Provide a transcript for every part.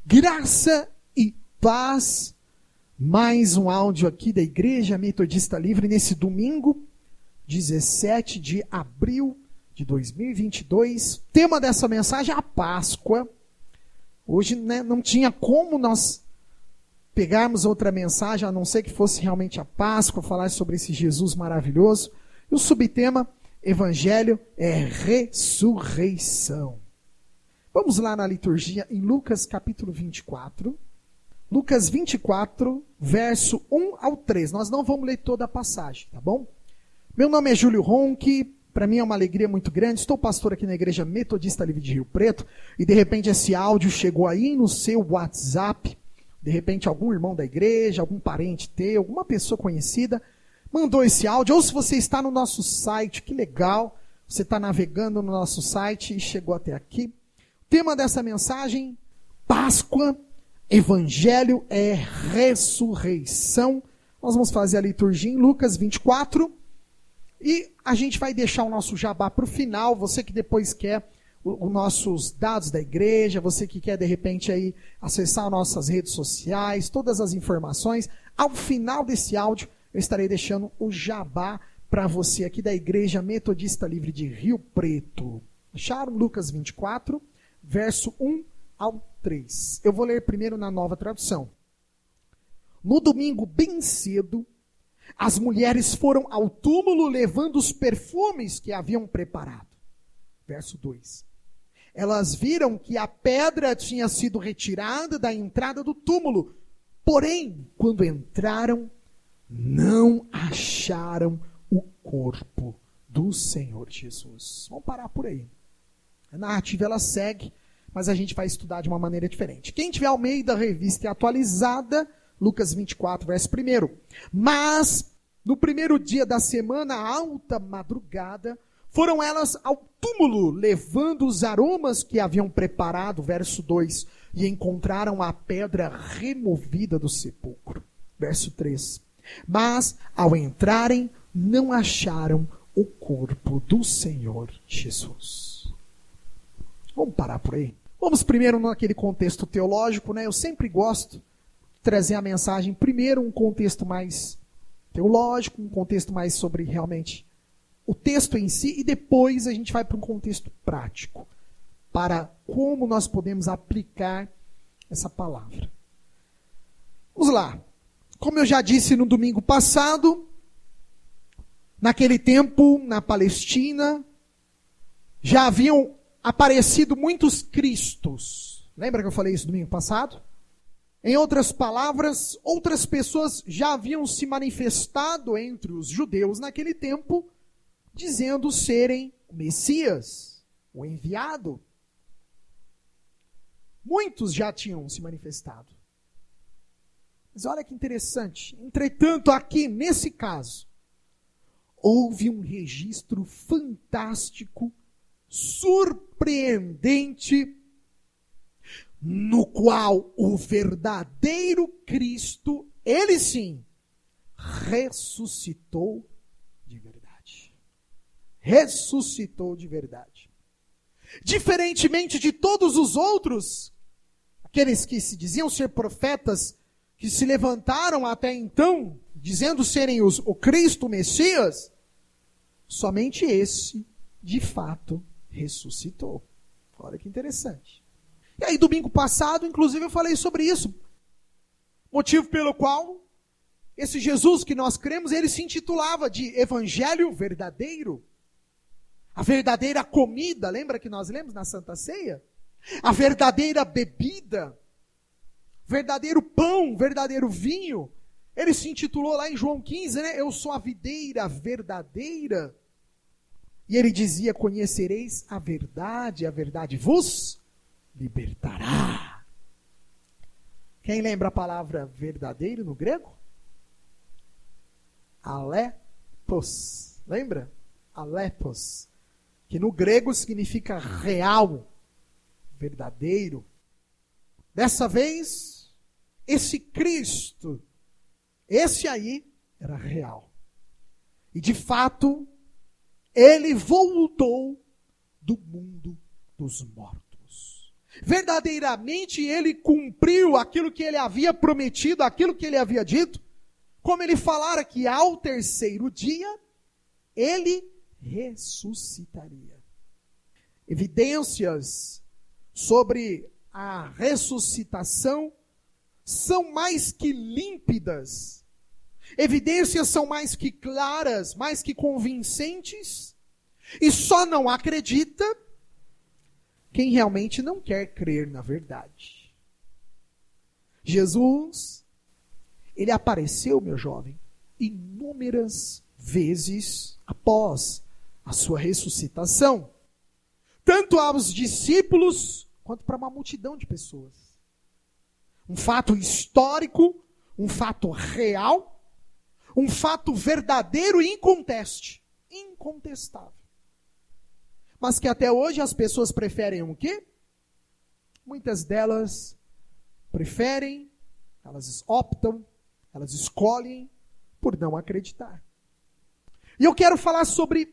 Graça e paz. Mais um áudio aqui da Igreja Metodista Livre nesse domingo, 17 de abril de 2022. O tema dessa mensagem é a Páscoa. Hoje, não tinha como nós pegarmos outra mensagem, a não ser que fosse realmente a Páscoa, falar sobre esse Jesus maravilhoso. E o subtema, Evangelho é ressurreição. Vamos lá na liturgia em Lucas capítulo 24. Lucas 24, verso 1 ao 3. Nós não vamos ler toda a passagem, tá bom? Meu nome é Júlio Ronque, para mim é uma alegria muito grande. Estou pastor aqui na Igreja Metodista Livre de Rio Preto e de repente esse áudio chegou aí no seu WhatsApp. De repente algum irmão da igreja, algum parente teu, alguma pessoa conhecida mandou esse áudio. Ou se você está no nosso site, que legal, você está navegando no nosso site e chegou até aqui. O tema dessa mensagem, Páscoa, Evangelho é ressurreição. Nós vamos fazer a liturgia em Lucas 24 e a gente vai deixar o nosso jabá para o final. Você que depois quer os nossos dados da igreja, você que quer de repente aí acessar nossas redes sociais, todas as informações, ao final desse áudio eu estarei deixando o jabá para você aqui da Igreja Metodista Livre de Rio Preto. Acharam? Lucas 24, verso 1 ao 3. Eu vou ler primeiro na Nova Tradução. No domingo, bem cedo, as mulheres foram ao túmulo levando os perfumes que haviam preparado. Verso 2. Elas viram que a pedra tinha sido retirada da entrada do túmulo. Porém, quando entraram, não acharam o corpo do Senhor Jesus. Vamos parar por aí. A narrativa ela segue, mas a gente vai estudar de uma maneira diferente. Quem tiver Almeida Revista Atualizada, Lucas 24, verso 1. Mas, no primeiro dia da semana, alta madrugada, foram elas ao túmulo, levando os aromas que haviam preparado, verso 2, e encontraram a pedra removida do sepulcro. Verso 3. Mas, ao entrarem, não acharam o corpo do Senhor Jesus. Vamos parar por aí. Vamos primeiro naquele contexto teológico, né? Eu sempre gosto de trazer a mensagem, primeiro um contexto mais teológico, um contexto mais sobre realmente o texto em si, e depois a gente vai para um contexto prático, para como nós podemos aplicar essa palavra. Vamos lá. Como eu já disse no domingo passado, naquele tempo, na Palestina, já haviam aparecido muitos cristos. Lembra que eu falei isso domingo passado? Em outras palavras, outras pessoas já haviam se manifestado entre os judeus naquele tempo, dizendo serem o Messias, o enviado. Muitos já tinham se manifestado. Mas olha que interessante. Entretanto, aqui, nesse caso, houve um registro fantástico, surpreendente, no qual o verdadeiro Cristo, ele sim, ressuscitou de verdade. Ressuscitou de verdade. Diferentemente de todos os outros, aqueles que se diziam ser profetas, que se levantaram até então, dizendo serem o Cristo, o Messias, somente esse, de fato, ressuscitou. Olha que interessante. E aí, domingo passado, inclusive, eu falei sobre isso. Motivo pelo qual esse Jesus que nós cremos, ele se intitulava de Evangelho Verdadeiro. A verdadeira comida, lembra que nós lemos na Santa Ceia? A verdadeira bebida, verdadeiro pão, verdadeiro vinho. Ele se intitulou lá em João 15, né? Eu sou a videira verdadeira. E ele dizia, conhecereis a verdade vos libertará. Quem lembra a palavra verdadeiro no grego? Alepos. Lembra? Alepos. Que no grego significa real, verdadeiro. Dessa vez, esse Cristo, esse aí, era real. E de fato, ele voltou do mundo dos mortos. Verdadeiramente ele cumpriu aquilo que ele havia prometido, aquilo que ele havia dito, como ele falara que ao terceiro dia ele ressuscitaria. Evidências sobre a ressuscitação são mais que límpidas. Evidências são mais que claras, mais que convincentes. E só não acredita quem realmente não quer crer na verdade. Jesus, ele apareceu, meu jovem, inúmeras vezes após a sua ressuscitação. Tanto aos discípulos, quanto para uma multidão de pessoas. Um fato histórico, um fato real, um fato verdadeiro e incontestável. Mas que até hoje as pessoas preferem o quê? Muitas delas preferem, elas optam, elas escolhem por não acreditar. E eu quero falar sobre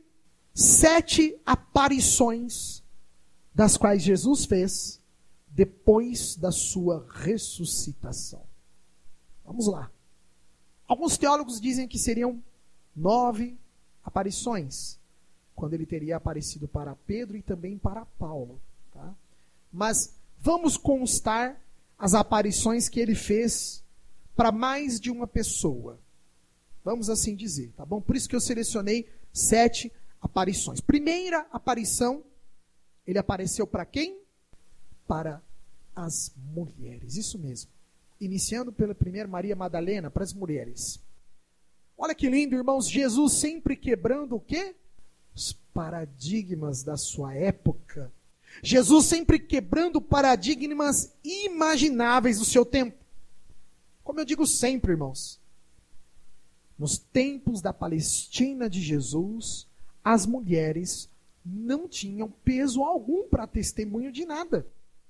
7 aparições das quais Jesus fez depois da sua ressuscitação. Vamos lá. Alguns teólogos dizem que seriam 9 aparições, quando ele teria aparecido para Pedro e também para Paulo. Tá? Mas vamos constar as aparições que ele fez para mais de uma pessoa. Vamos assim dizer, tá bom? Por isso que eu selecionei 7 aparições. Primeira aparição, ele apareceu para quem? Para as mulheres, isso mesmo. Iniciando pela primeira Maria Madalena, para as mulheres. Olha que lindo, irmãos, Jesus sempre quebrando o quê? Os paradigmas da sua época. Jesus sempre quebrando paradigmas imagináveis do seu tempo. Como eu digo sempre, irmãos, nos tempos da Palestina de Jesus, as mulheres não tinham peso algum para testemunho de nada.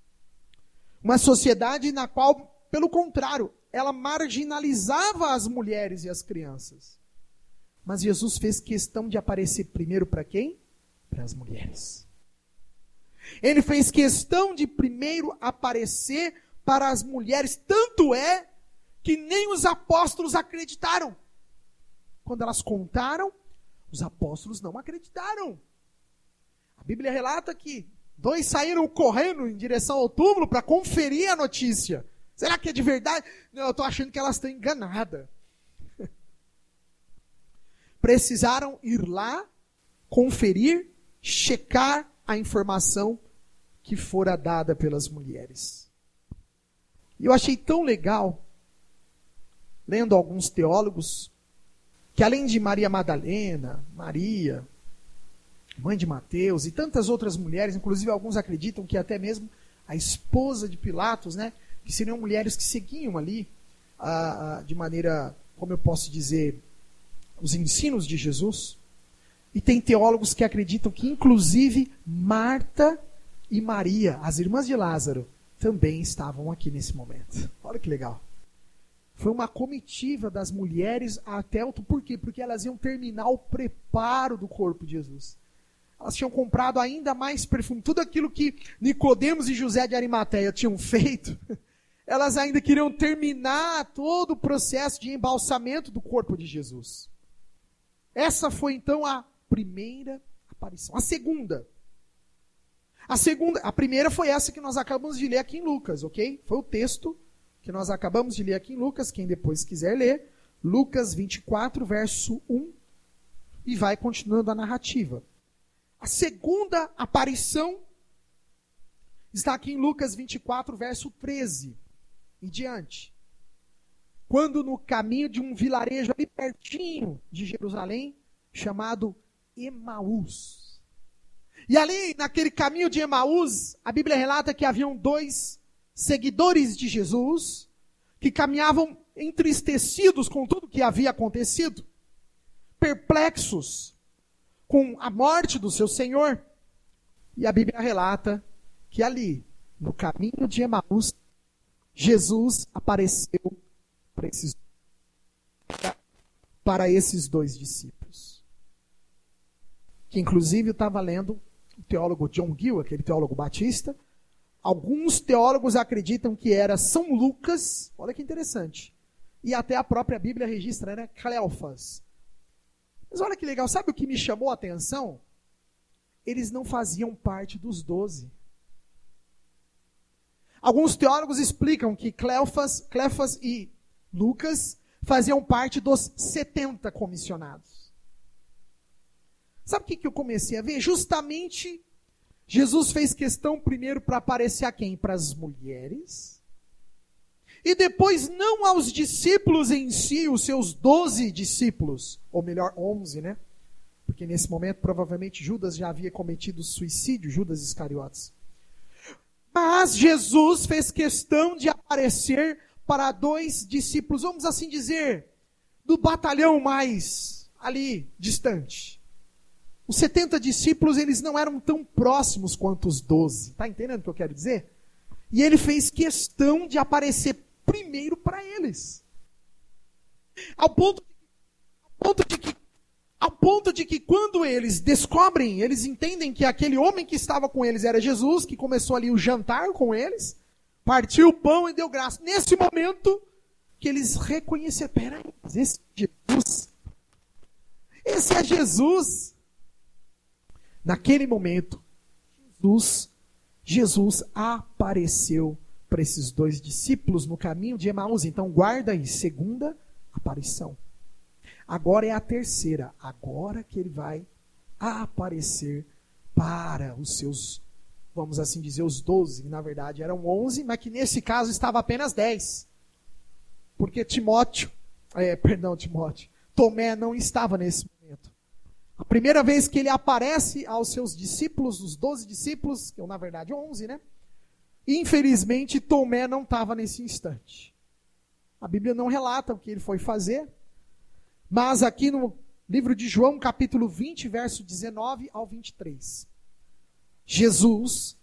Uma sociedade na qual, pelo contrário, ela marginalizava as mulheres e as crianças. Mas Jesus fez questão de aparecer primeiro para quem? Para as mulheres. Ele fez questão de primeiro aparecer para as mulheres. Tanto é que nem os apóstolos acreditaram. Quando elas contaram, os apóstolos não acreditaram. A Bíblia relata que 2 saíram correndo em direção ao túmulo para conferir a notícia. Será que é de verdade? Não, eu estou achando que elas estão enganadas. Precisaram ir lá, conferir, checar a informação que fora dada pelas mulheres. E eu achei tão legal, lendo alguns teólogos, que além de Maria Madalena, Maria, mãe de Mateus e tantas outras mulheres, inclusive alguns acreditam que até mesmo a esposa de Pilatos, né, que seriam mulheres que seguiam ali de maneira, como eu posso dizer, os ensinos de Jesus. E tem teólogos que acreditam que inclusive Marta e Maria, as irmãs de Lázaro, também estavam aqui nesse momento. Olha que legal. Foi uma comitiva das mulheres até o... Por quê? Porque elas iam terminar o preparo do corpo de Jesus. Elas tinham comprado ainda mais perfume. Tudo aquilo que Nicodemos e José de Arimateia tinham feito, elas ainda queriam terminar todo o processo de embalsamento do corpo de Jesus. Essa foi então a primeira aparição. A primeira foi essa que nós acabamos de ler aqui em Lucas, ok? Foi o texto que nós acabamos de ler aqui em Lucas, quem depois quiser ler, Lucas 24, verso 1, e vai continuando a narrativa. A segunda aparição está aqui em Lucas 24, verso 13 e diante. Quando no caminho de um vilarejo ali pertinho de Jerusalém, chamado Emaús. E ali, naquele caminho de Emaús, a Bíblia relata que haviam 2 seguidores de Jesus que caminhavam entristecidos com tudo que havia acontecido, perplexos com a morte do seu Senhor. E a Bíblia relata que ali, no caminho de Emaús, Jesus apareceu para esses 2 discípulos. Que inclusive eu estava lendo o teólogo John Gill, aquele teólogo batista, Alguns teólogos acreditam que era São Lucas, olha que interessante. E até a própria Bíblia registra, né? Cleofas. Mas olha que legal, sabe o que me chamou a atenção? Eles não faziam parte dos 12. Alguns teólogos explicam que Cleofas e Lucas faziam parte dos 70 comissionados. Sabe o que eu comecei a ver? Justamente, Jesus fez questão primeiro para aparecer a quem? Para as mulheres. E depois não aos discípulos em si, os seus 12 discípulos. Ou melhor, 11, né? Porque nesse momento, provavelmente, Judas já havia cometido suicídio, Judas Iscariotes. Mas Jesus fez questão de aparecer para 2 discípulos, vamos assim dizer, do batalhão mais ali, distante. Os 70 discípulos, eles não eram tão próximos quanto os 12. Está entendendo o que eu quero dizer? E ele fez questão de aparecer primeiro para eles. Ao ponto de que quando eles descobrem, eles entendem que aquele homem que estava com eles era Jesus, que começou ali o jantar com eles, partiu o pão e deu graça. Nesse momento que eles reconheceram, peraí, esse é Jesus. Naquele momento, Jesus apareceu para esses 2 discípulos no caminho de Emaús. Então guarda aí, segunda aparição. Agora é a terceira. Agora que ele vai aparecer para os seus, vamos assim dizer, os 12. Na verdade eram 11, mas que nesse caso estava apenas 10. Porque Tomé não estava nesse momento. A primeira vez que ele aparece aos seus discípulos, os 12 discípulos, que na verdade 11, né? Infelizmente Tomé não estava nesse instante. A Bíblia não relata o que ele foi fazer. Mas aqui no livro de João, capítulo 20, verso 19 ao 23. Jesus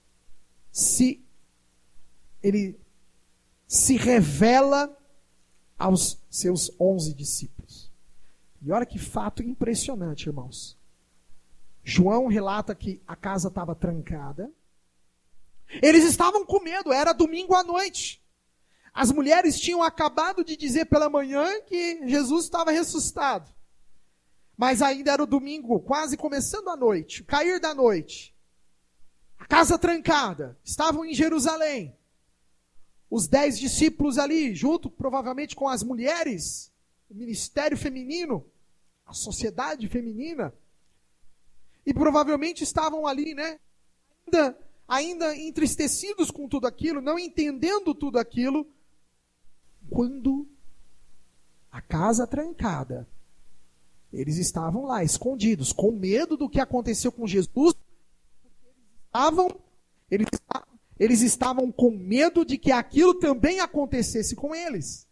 ele se revela aos seus 11 discípulos. E olha que fato impressionante, irmãos. João relata que a casa estava trancada. Eles estavam com medo, era domingo à noite. As mulheres tinham acabado de dizer pela manhã que Jesus estava ressuscitado. Mas ainda era o domingo, quase começando a noite, o cair da noite. A casa trancada, estavam em Jerusalém. Os 10 discípulos ali, junto provavelmente com as mulheres, o ministério feminino, a sociedade feminina. E provavelmente estavam ali, né? Ainda entristecidos com tudo aquilo, não entendendo tudo aquilo. Quando a casa trancada, eles estavam lá, escondidos, com medo do que aconteceu com Jesus. Eles estavam com medo de que aquilo também acontecesse com eles.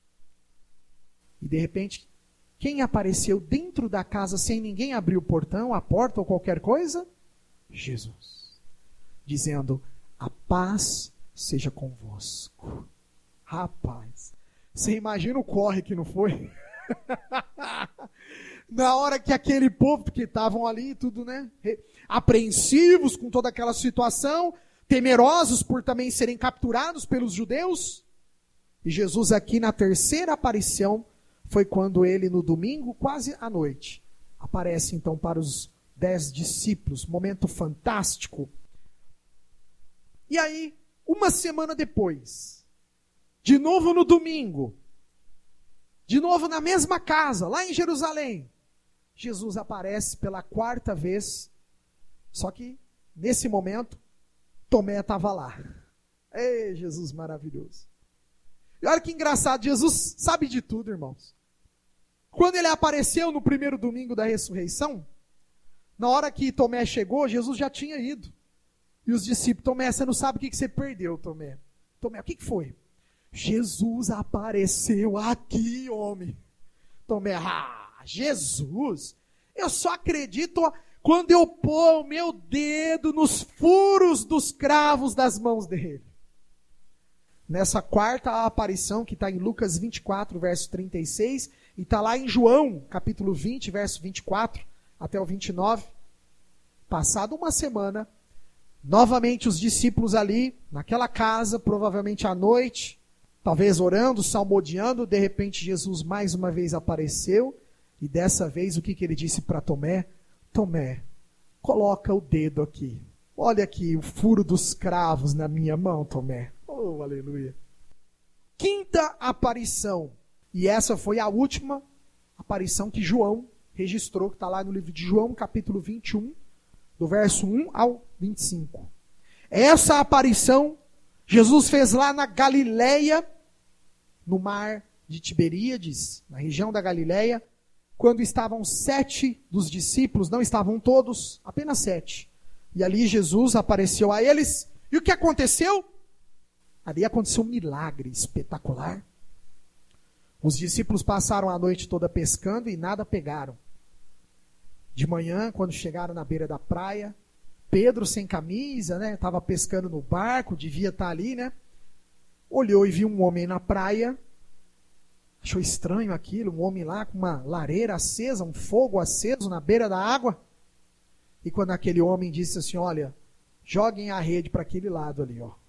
E de repente, quem apareceu dentro da casa sem ninguém abrir o portão, a porta ou qualquer coisa? Jesus. Dizendo, a paz seja convosco. Rapaz, você imagina o corre que não foi? Na hora que aquele povo, que estavam ali, tudo, né? Apreensivos com toda aquela situação, temerosos por também serem capturados pelos judeus. E Jesus aqui na terceira aparição, foi quando ele no domingo, quase à noite, aparece então para os 10 discípulos. Momento fantástico. E aí, uma semana depois, de novo no domingo, de novo na mesma casa, lá em Jerusalém, Jesus aparece pela 4ª vez, só que nesse momento, Tomé estava lá. Ei, Jesus maravilhoso. E olha que engraçado, Jesus sabe de tudo, irmãos. Quando ele apareceu no primeiro domingo da ressurreição, na hora que Tomé chegou, Jesus já tinha ido. E os discípulos, Tomé, você não sabe o que você perdeu, Tomé. Tomé, o que foi? Jesus apareceu aqui, homem. Tomé, Jesus? Eu só acredito quando eu pôr o meu dedo nos furos dos cravos das mãos dele. Nessa 4ª aparição, que está em Lucas 24, verso 36, e está lá em João, capítulo 20, verso 24, até o 29, passada uma semana, Novamente os discípulos ali, naquela casa, provavelmente à noite, talvez orando, salmodiando, de repente Jesus mais uma vez apareceu, e dessa vez o que ele disse para Tomé? Tomé, coloca o dedo aqui. Olha aqui o furo dos cravos na minha mão, Tomé. Oh, aleluia. Quinta aparição. E essa foi a última aparição que João registrou, que está lá no livro de João, capítulo 21, do verso 1 ao 25. Essa aparição Jesus fez lá na Galileia, no mar de Tiberíades, na região da Galileia, quando estavam 7 dos discípulos, não estavam todos, apenas 7. E ali Jesus apareceu a eles. E o que aconteceu? Ali aconteceu um milagre espetacular. Os discípulos passaram a noite toda pescando e nada pegaram. De manhã, quando chegaram na beira da praia, Pedro sem camisa, né, estava pescando no barco, devia estar ali, né? Olhou e viu um homem na praia. Achou estranho aquilo, um homem lá com uma lareira acesa, um fogo aceso na beira da água. E quando aquele homem disse assim, olha, joguem a rede para aquele lado ali, ó.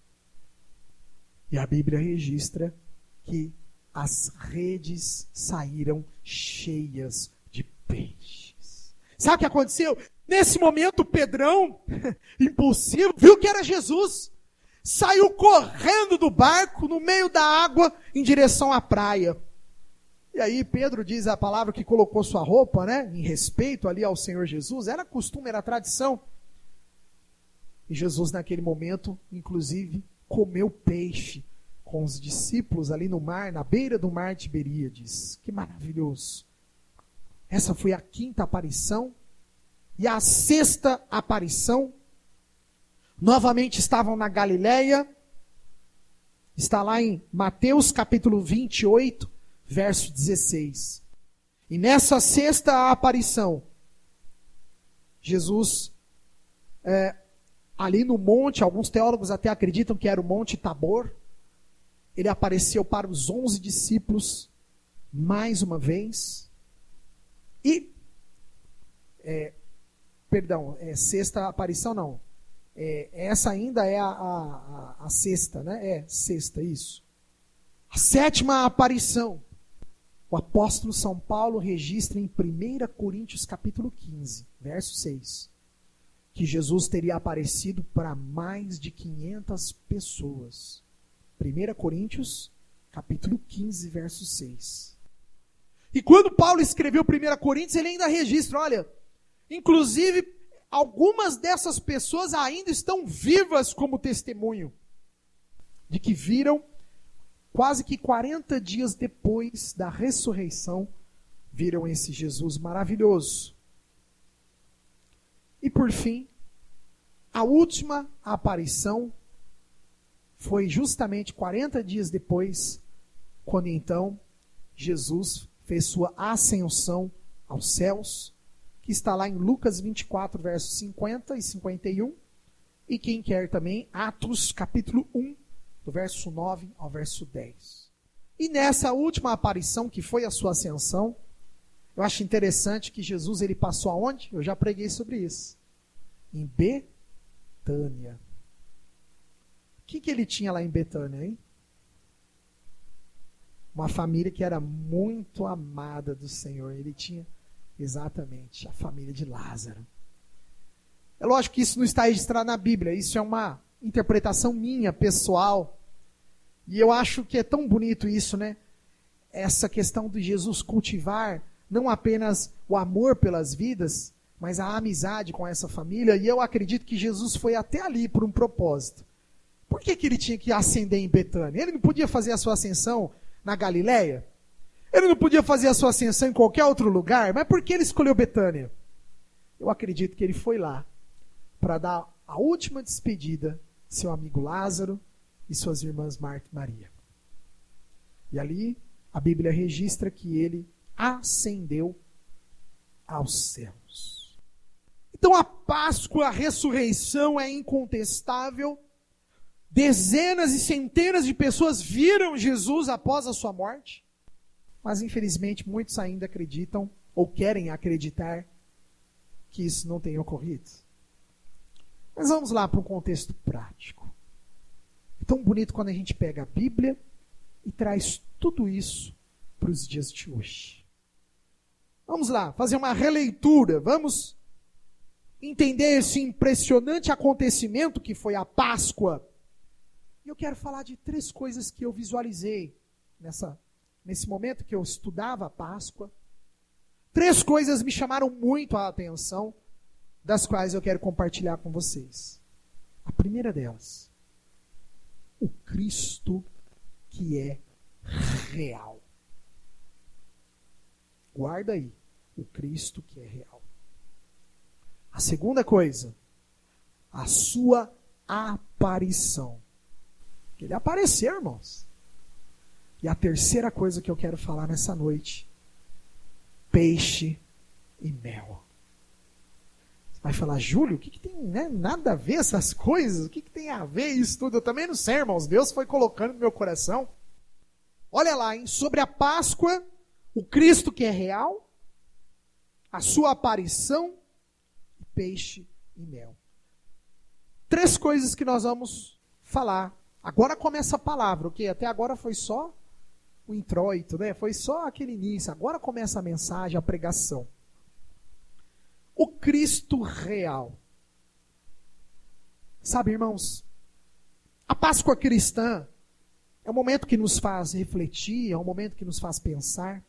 E a Bíblia registra que as redes saíram cheias de peixes. Sabe o que aconteceu? Nesse momento, Pedrão, impulsivo, viu que era Jesus. Saiu correndo do barco, no meio da água, em direção à praia. E aí Pedro diz a palavra que colocou sua roupa, né, em respeito ali ao Senhor Jesus. Era costume, era tradição. E Jesus naquele momento, inclusive, comeu peixe com os discípulos ali no mar, na beira do mar de Tiberíades. Que maravilhoso. Essa foi a quinta aparição. E a sexta aparição, novamente estavam na Galileia. Está lá em Mateus capítulo 28, verso 16. E nessa sexta aparição, Jesus, ali no monte, alguns teólogos até acreditam que era o Monte Tabor, ele apareceu para os 11 discípulos, mais uma vez. E, sexta aparição não. Essa ainda é a sexta, né? Sexta, isso. A sétima aparição. O apóstolo São Paulo registra em 1 Coríntios capítulo 15, verso 6, que Jesus teria aparecido para mais de 500 pessoas. 1 Coríntios capítulo 15, verso 6. E quando Paulo escreveu 1 Coríntios, ele ainda registra, olha, inclusive algumas dessas pessoas ainda estão vivas como testemunho de que viram quase que 40 dias depois da ressurreição, viram esse Jesus maravilhoso. E por fim, a última aparição foi justamente 40 dias depois, quando então Jesus fez sua ascensão aos céus, que está lá em Lucas 24, versos 50 e 51, e quem quer também, Atos capítulo 1, do verso 9 ao verso 10. E nessa última aparição, que foi a sua ascensão, eu acho interessante que Jesus ele passou aonde? Eu já preguei sobre isso. Em Betânia. O que ele tinha lá em Betânia, hein? Uma família que era muito amada do Senhor. Ele tinha exatamente a família de Lázaro. É lógico que isso não está registrado na Bíblia. Isso é uma interpretação minha, pessoal. E eu acho que é tão bonito isso, né? Essa questão de Jesus cultivar não apenas o amor pelas vidas, mas a amizade com essa família. E eu acredito que Jesus foi até ali por um propósito. Por que ele tinha que ascender em Betânia? Ele não podia fazer a sua ascensão na Galileia? Ele não podia fazer a sua ascensão em qualquer outro lugar? Mas por que ele escolheu Betânia? Eu acredito que ele foi lá para dar a última despedida de seu amigo Lázaro e suas irmãs Marta e Maria. E ali a Bíblia registra que ele ascendeu aos céus. Então a Páscoa, a ressurreição é incontestável. Dezenas e centenas de pessoas viram Jesus após a sua morte. Mas infelizmente muitos ainda acreditam ou querem acreditar que isso não tenha ocorrido. Mas vamos lá para um contexto prático. É tão bonito quando a gente pega a Bíblia e traz tudo isso para os dias de hoje. Vamos lá, fazer uma releitura. Vamos entender esse impressionante acontecimento que foi a Páscoa. E eu quero falar de 3 coisas que eu visualizei nesse momento que eu estudava a Páscoa. 3 coisas me chamaram muito a atenção, das quais eu quero compartilhar com vocês. A primeira delas, o Cristo que é real. Guarda aí, o Cristo que é real. A segunda coisa, a sua aparição. Ele apareceu, irmãos. E a terceira coisa que eu quero falar nessa noite, peixe e mel. Você vai falar, Júlio, o que tem, né, nada a ver essas coisas? O que tem a ver isso tudo? Eu também não sei, irmãos. Deus foi colocando no meu coração. Olha lá, hein? Sobre a Páscoa, o Cristo que é real, a sua aparição, peixe e mel. 3 coisas que nós vamos falar. Agora começa a palavra, ok? Até agora foi só o introito, né? Foi só aquele início. Agora começa a mensagem, a pregação. O Cristo real. Sabe, irmãos, a Páscoa cristã é um momento que nos faz refletir, é um momento que nos faz pensar.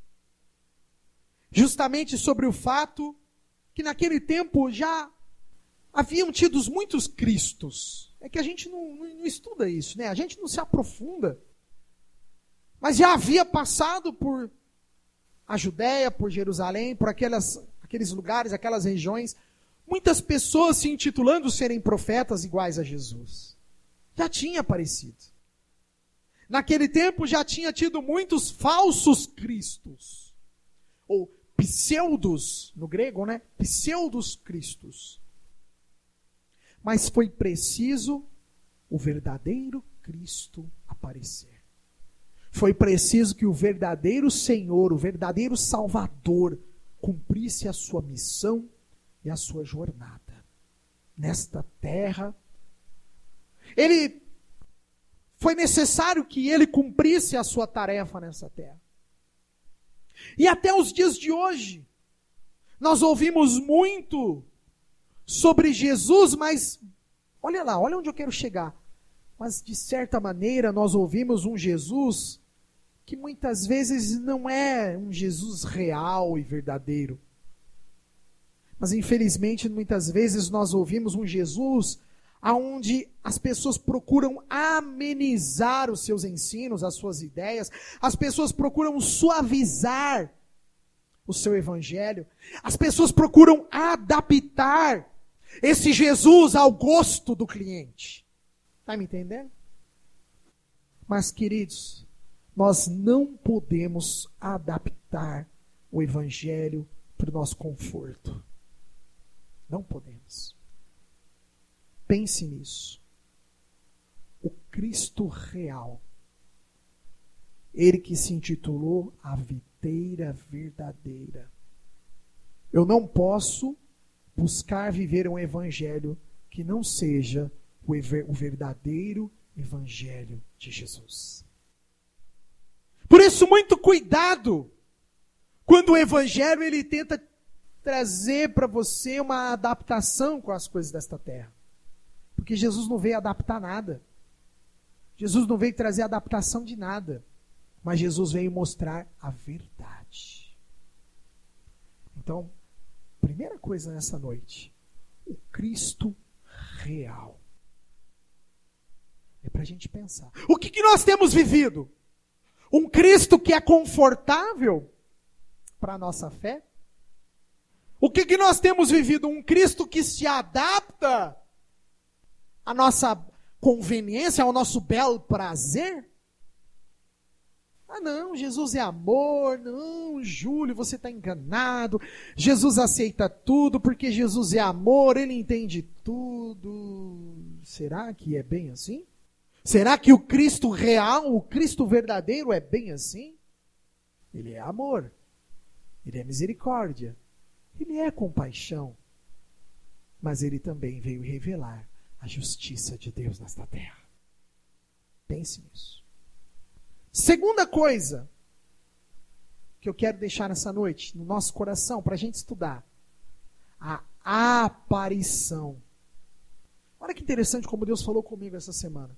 Justamente sobre o fato que naquele tempo já haviam tido muitos Cristos. É que a gente não estuda isso, né? A gente não se aprofunda. Mas já havia passado por a Judéia, por Jerusalém, por aqueles lugares, aquelas regiões, muitas pessoas se intitulando serem profetas iguais a Jesus. Já tinha aparecido. Naquele tempo já tinha tido muitos falsos cristos. Ou pseudos, no grego, né? Pseudos cristos. Mas foi preciso o verdadeiro Cristo aparecer. Foi preciso que o verdadeiro Senhor, o verdadeiro Salvador, cumprisse a sua missão e a sua jornada nesta terra. Foi necessário que ele cumprisse a sua tarefa nessa terra. E até os dias de hoje, nós ouvimos muito sobre Jesus, mas olha lá, olha onde eu quero chegar. Mas de certa maneira nós ouvimos um Jesus que muitas vezes não é um Jesus real e verdadeiro. Mas infelizmente muitas vezes nós ouvimos um Jesus aonde as pessoas procuram amenizar os seus ensinos, as suas ideias, as pessoas procuram suavizar o seu evangelho, as pessoas procuram adaptar esse Jesus ao gosto do cliente. Está me entendendo? Mas, queridos, nós não podemos adaptar o evangelho para o nosso conforto. Não podemos. Pense nisso. O Cristo real, ele que se intitulou a videira verdadeira. Eu não posso buscar viver um evangelho que não seja o verdadeiro evangelho de Jesus. Por isso, muito cuidado quando o evangelho ele tenta trazer para você uma adaptação com as coisas desta terra. Porque Jesus não veio adaptar nada. Jesus não veio trazer adaptação de nada. Mas Jesus veio mostrar a verdade. Então, primeira coisa nessa noite, o Cristo real. É para a gente pensar. O que nós temos vivido? Um Cristo que é confortável para a nossa fé? O que nós temos vivido? Um Cristo que se adapta à nossa conveniência, ao nosso belo prazer? Ah não, Jesus é amor. Não, Júlio, você está enganado. Jesus aceita tudo porque Jesus é amor, ele entende tudo. Será que é bem assim? Será que o Cristo real, o Cristo verdadeiro é bem assim? Ele é amor, ele é misericórdia, ele é compaixão. mas ele também veio revelar a justiça de Deus nesta terra. Pense nisso. Segunda coisa que eu quero deixar nessa noite, no nosso coração, para a gente estudar. A aparição. Olha que interessante como Deus falou comigo essa semana.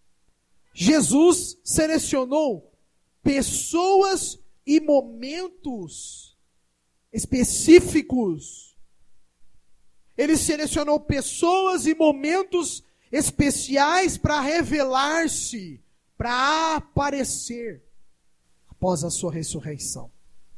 Jesus selecionou pessoas e momentos específicos. Ele selecionou pessoas e momentos especiais para revelar-se, para aparecer após a sua ressurreição.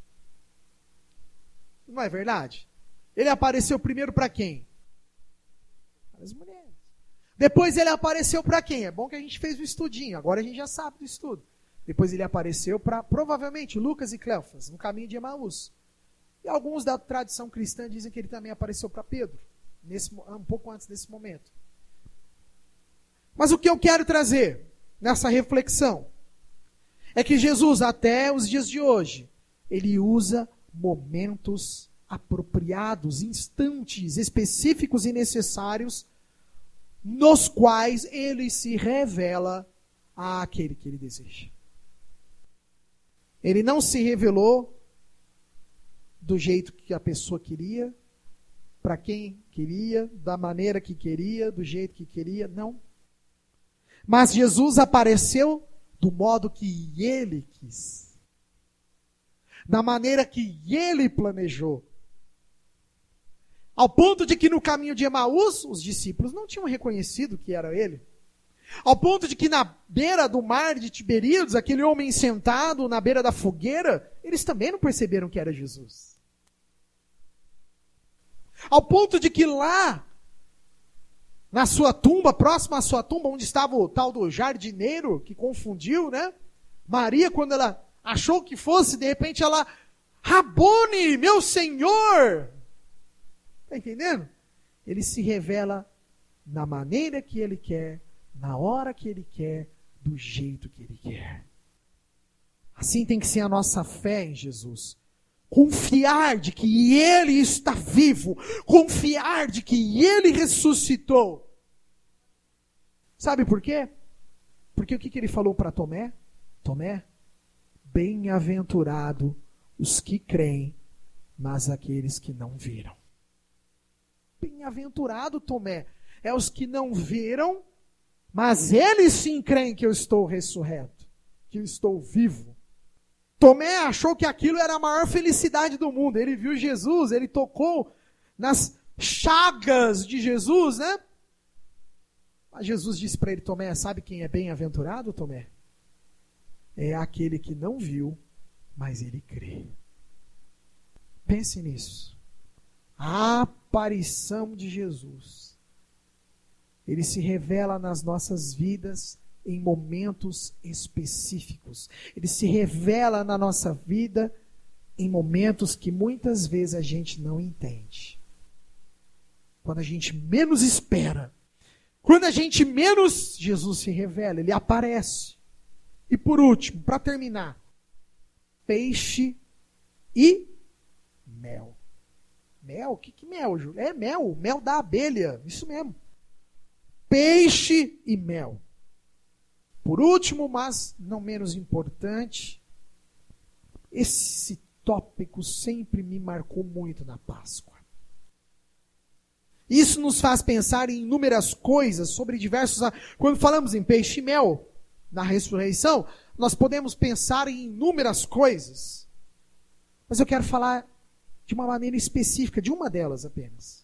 Não é verdade? Ele apareceu primeiro para quem? Para as mulheres. Depois ele apareceu para quem? É bom que a gente fez um estudinho, agora a gente já sabe do estudo. Depois ele apareceu para, provavelmente, Lucas e Cleofas, no caminho de Emaús. E alguns da tradição cristã dizem que ele também apareceu para Pedro, um pouco antes desse momento. Mas o que eu quero trazer nessa reflexão é que Jesus, até os dias de hoje, ele usa momentos apropriados, instantes específicos e necessários, nos quais ele se revela àquele que ele deseja. Ele não se revelou do jeito que a pessoa queria, para quem queria, da maneira que queria, do jeito que queria, não. Mas Jesus apareceu do modo que ele quis, da maneira que ele planejou. Ao ponto de que no caminho de Emaús, os discípulos não tinham reconhecido que era ele. Ao ponto de que na beira do mar de Tiberíades, aquele homem sentado na beira da fogueira, eles também não perceberam que era Jesus. Ao ponto de que lá, na sua tumba, próximo à sua tumba, onde estava o tal do jardineiro, que confundiu, né? Maria, quando ela achou que fosse, de repente ela, Rabone, meu Senhor! Está entendendo? Ele se revela na maneira que ele quer, na hora que ele quer, do jeito que ele quer. Assim tem que ser a nossa fé em Jesus. Confiar de que ele está vivo. Confiar de que ele ressuscitou. Sabe por quê? Porque o que ele falou para Tomé? Tomé, bem-aventurado os que creem, mas aqueles que não viram. Bem-aventurado, Tomé, é os que não viram, mas eles sim creem que eu estou ressurreto, que eu estou vivo. Tomé achou que aquilo era a maior felicidade do mundo. Ele viu Jesus, ele tocou nas chagas de Jesus, né? Mas Jesus disse para ele, Tomé, sabe quem é bem-aventurado, Tomé? É aquele que não viu, mas ele crê. Pense nisso. A aparição de Jesus. Ele se revela nas nossas vidas em momentos específicos. Ele se revela na nossa vida em momentos que muitas vezes a gente não entende. Quando a gente menos espera. Quando a gente menos, Jesus se revela, ele aparece. E por último, para terminar, peixe e mel. Mel? Que mel, Júlio? É mel, mel da abelha, isso mesmo. Peixe e mel. Por último, mas não menos importante, esse tópico sempre me marcou muito na Páscoa. Isso nos faz pensar em inúmeras coisas, sobre diversos... Quando falamos em peixe e mel, na ressurreição, nós podemos pensar em inúmeras coisas. Mas eu quero falar de uma maneira específica, de uma delas apenas.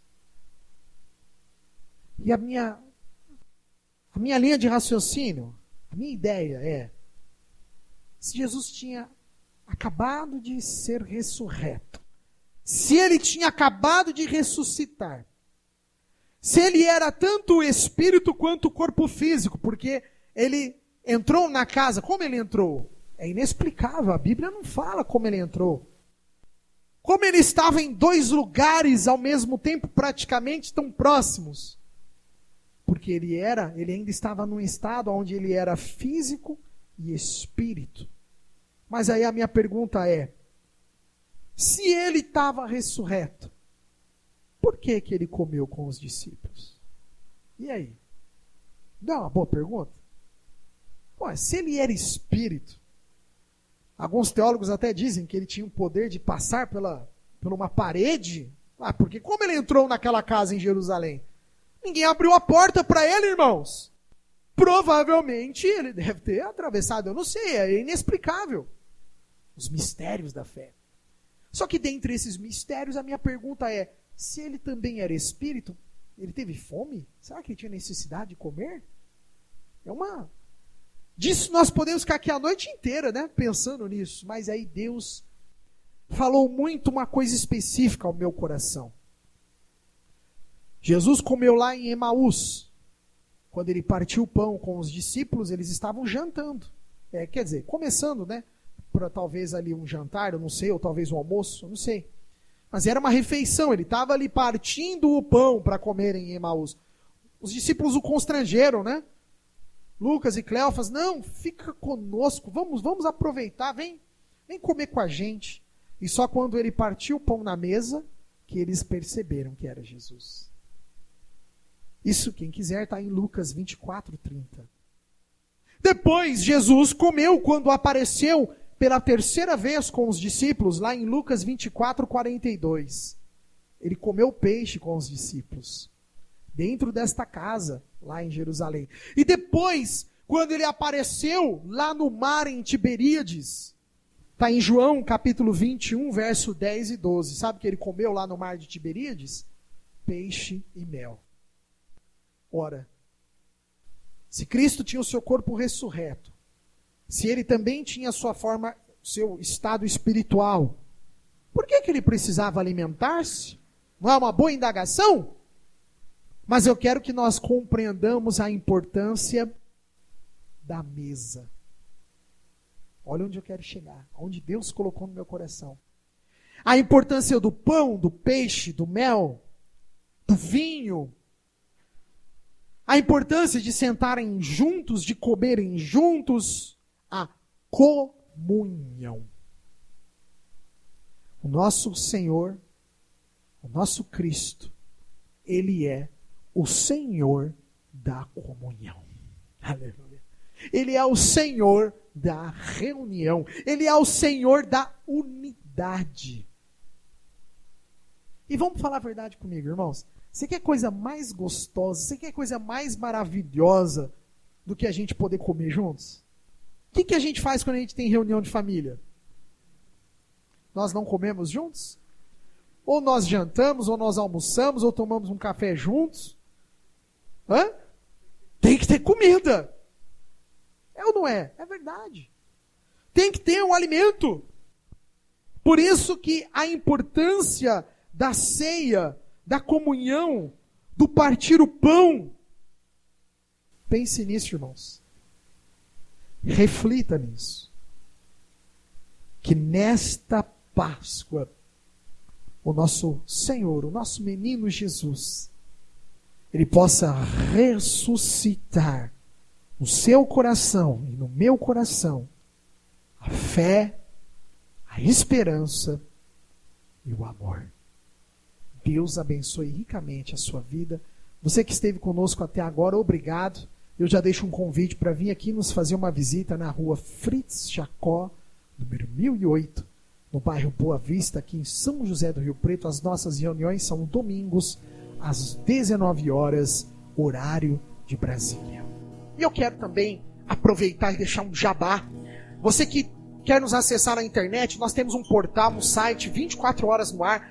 E a minha linha de raciocínio, a minha ideia é, se Jesus tinha acabado de ser ressurreto, se ele tinha acabado de ressuscitar, se ele era tanto o espírito quanto o corpo físico, porque ele entrou na casa, como ele entrou? É inexplicável, a Bíblia não fala como ele entrou. Como ele estava em dois lugares ao mesmo tempo, praticamente tão próximos. Porque ele ainda estava num estado onde ele era físico e espírito. Mas aí a minha pergunta é, se ele estava ressurreto, por que que ele comeu com os discípulos? E aí? Não é uma boa pergunta? Pô, se ele era espírito, alguns teólogos até dizem que ele tinha o poder de passar por uma parede. Porque como ele entrou naquela casa em Jerusalém? Ninguém abriu a porta para ele, irmãos. Provavelmente ele deve ter atravessado, eu não sei, é inexplicável. Os mistérios da fé. Só que dentre esses mistérios, a minha pergunta é, se ele também era espírito, ele teve fome? Será que ele tinha necessidade de comer? Disso nós podemos ficar aqui a noite inteira, né, pensando nisso. Mas aí Deus falou muito uma coisa específica ao meu coração. Jesus comeu lá em Emaús. Quando ele partiu o pão com os discípulos, eles estavam jantando. Quer dizer, começando, né? Para talvez ali um jantar, eu não sei, ou talvez um almoço, eu não sei. Mas era uma refeição, ele estava ali partindo o pão para comer em Emaús. Os discípulos o constrangeram, né? Lucas e Cleofas, não, fica conosco, vamos aproveitar, vem comer com a gente. E só quando ele partiu o pão na mesa, que eles perceberam que era Jesus. Isso, quem quiser, está em Lucas 24:30. Depois, Jesus comeu quando apareceu pela terceira vez com os discípulos, lá em Lucas 24:42. Ele comeu peixe com os discípulos, dentro desta casa, lá em Jerusalém. E depois, quando ele apareceu lá no mar em Tiberíades, está em João capítulo 21, verso 10 e 12. Sabe o que ele comeu lá no mar de Tiberíades? Peixe e mel. Ora, se Cristo tinha o seu corpo ressurreto, se ele também tinha a sua forma, seu estado espiritual, por que ele precisava alimentar-se? Não é uma boa indagação? Mas eu quero que nós compreendamos a importância da mesa. Olha onde eu quero chegar, onde Deus colocou no meu coração. A importância do pão, do peixe, do mel, do vinho. A importância de sentarem juntos, de comerem juntos, a comunhão. O nosso Senhor, o nosso Cristo, Ele é o Senhor da comunhão. Aleluia. Ele é o Senhor da reunião. Ele é o Senhor da unidade. E vamos falar a verdade comigo, irmãos. Você quer coisa mais gostosa, você quer coisa mais maravilhosa do que a gente poder comer juntos? O que a gente faz quando a gente tem reunião de família? Nós não comemos juntos? Ou nós jantamos, ou nós almoçamos, ou tomamos um café juntos? Hã? Tem que ter comida. É ou não é? É verdade. Tem que ter um alimento. Por isso que a importância da ceia, da comunhão, do partir o pão. Pense nisso, irmãos. Reflita nisso. Que nesta Páscoa, o nosso Senhor, o nosso menino Jesus, Ele possa ressuscitar no seu coração e no meu coração a fé, a esperança e o amor. Deus abençoe ricamente a sua vida. Você que esteve conosco até agora, obrigado. Eu já deixo um convite para vir aqui nos fazer uma visita na rua Fritz Jacó, número 1008, no bairro Boa Vista, aqui em São José do Rio Preto. As nossas reuniões são domingos, às 19 horas, horário de Brasília. E eu quero também aproveitar e deixar um jabá. Você que quer nos acessar na internet, nós temos um portal, um site, 24 horas no ar,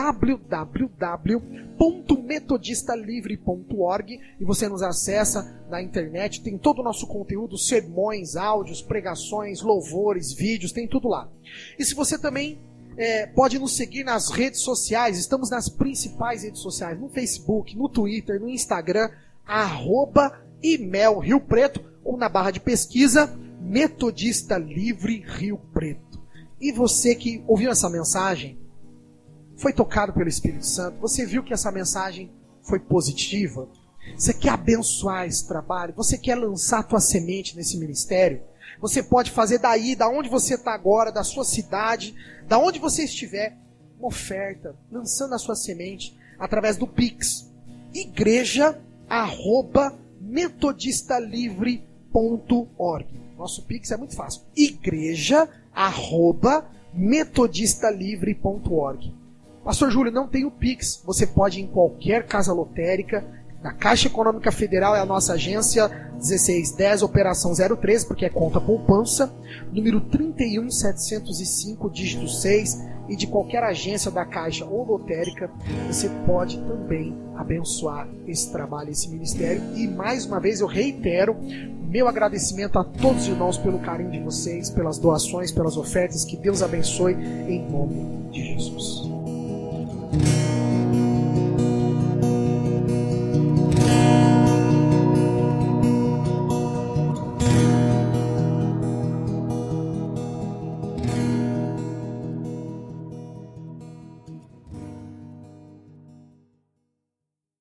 www.metodistalivre.org, e você nos acessa na internet, tem todo o nosso conteúdo, sermões, áudios, pregações, louvores, vídeos, tem tudo lá. E se você também pode nos seguir nas redes sociais, estamos nas principais redes sociais, no Facebook, no Twitter, no Instagram, @IMEL Rio Preto, ou na barra de pesquisa, Metodista Livre Rio Preto. E você que ouviu essa mensagem, foi tocado pelo Espírito Santo, você viu que essa mensagem foi positiva, você quer abençoar esse trabalho, você quer lançar a tua semente nesse ministério, você pode fazer daí, da onde você está agora, da sua cidade, da onde você estiver, uma oferta, lançando a sua semente. através do Pix. igreja@metodistalivre.org. Nosso Pix é muito fácil. igreja@metodistalivre.org. Pastor Júlio, não tem o Pix. Você pode ir em qualquer casa lotérica. Na Caixa Econômica Federal é a nossa agência 1610, operação 013, porque é conta poupança, número 31705, dígito 6, e de qualquer agência da Caixa ou lotérica, você pode também abençoar esse trabalho, esse ministério. E mais uma vez eu reitero meu agradecimento a todos os irmãos pelo carinho de vocês, pelas doações, pelas ofertas. Que Deus abençoe em nome de Jesus.